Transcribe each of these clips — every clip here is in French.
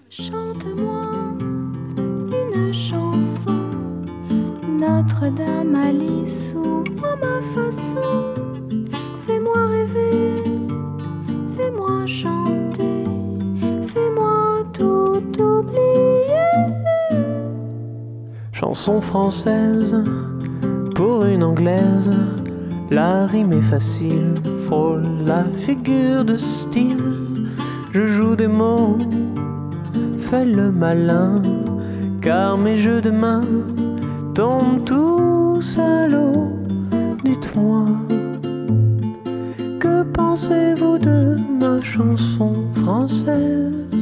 Chante-moi une chanson, Notre-Dame, Alice ou à ma façon. Fais-moi rêver, fais-moi chanter, fais-moi tout oublier. Chanson française pour une anglaise, la rime est facile, frôle la figure de style. Je joue des mots, fais le malin, car mes jeux de main tombent tous à l'eau. Dites-moi, que pensez-vous de ma chanson française?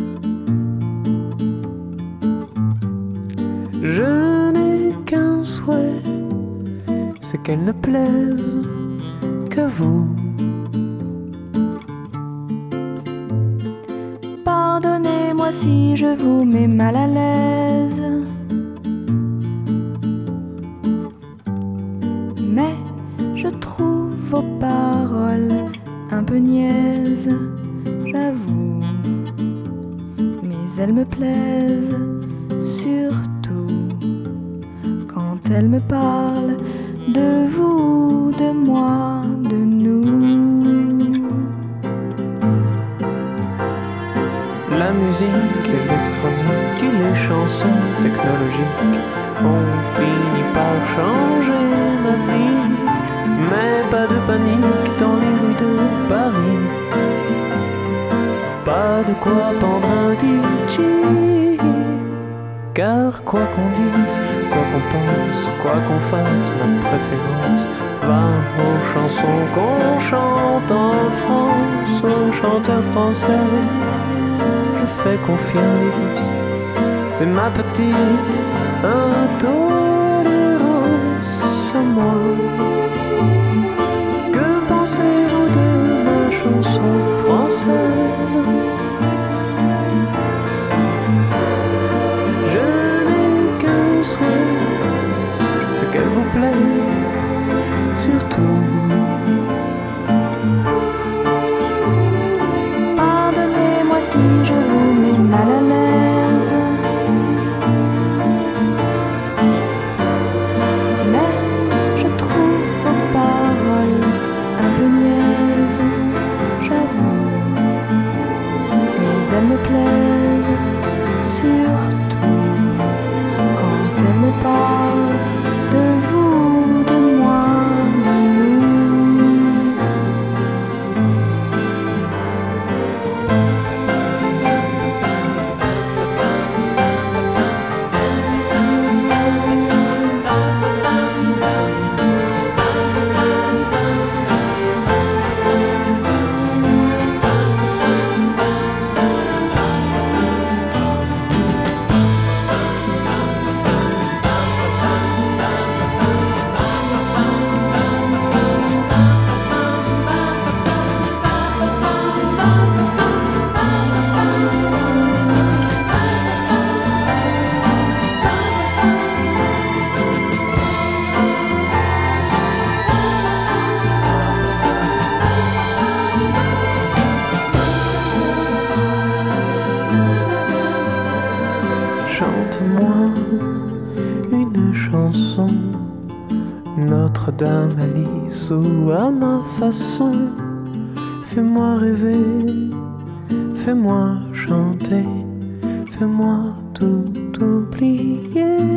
Je n'ai qu'un souhait, c'est qu'elle ne plaise que vous. Pardonnez-moi si je vous mets mal à l'aise, mais je trouve vos paroles un peu niaises, j'avoue. Mais elles me plaisent, surtout quand elles me parlent de vous, de moi, de nous. La musique électronique et les chansons technologiques ont fini par changer ma vie. Mais pas de panique dans les rues de Paris, pas de quoi pendre un DJ. Car quoi qu'on dise, quoi qu'on pense, quoi qu'on fasse, ma préférence va aux chansons qu'on chante en France, aux chanteurs français. Je fais confiance, c'est ma petite intolérance à moi. Que pensez-vous de ma chanson française? Je n'ai qu'un souhait, c'est qu'elle vous plaise, surtout. Pardonnez-moi si je vous mets mal à l'aise, mais je trouve vos paroles un peu niaises, j'avoue. Mais elles me plaisent, surtout quand elles me parlent de vous, de moi, de nous. Chante-moi une chanson, Notre-Dame, Alice ou à ma façon. Fais-moi rêver, fais-moi chanter, fais-moi tout oublier.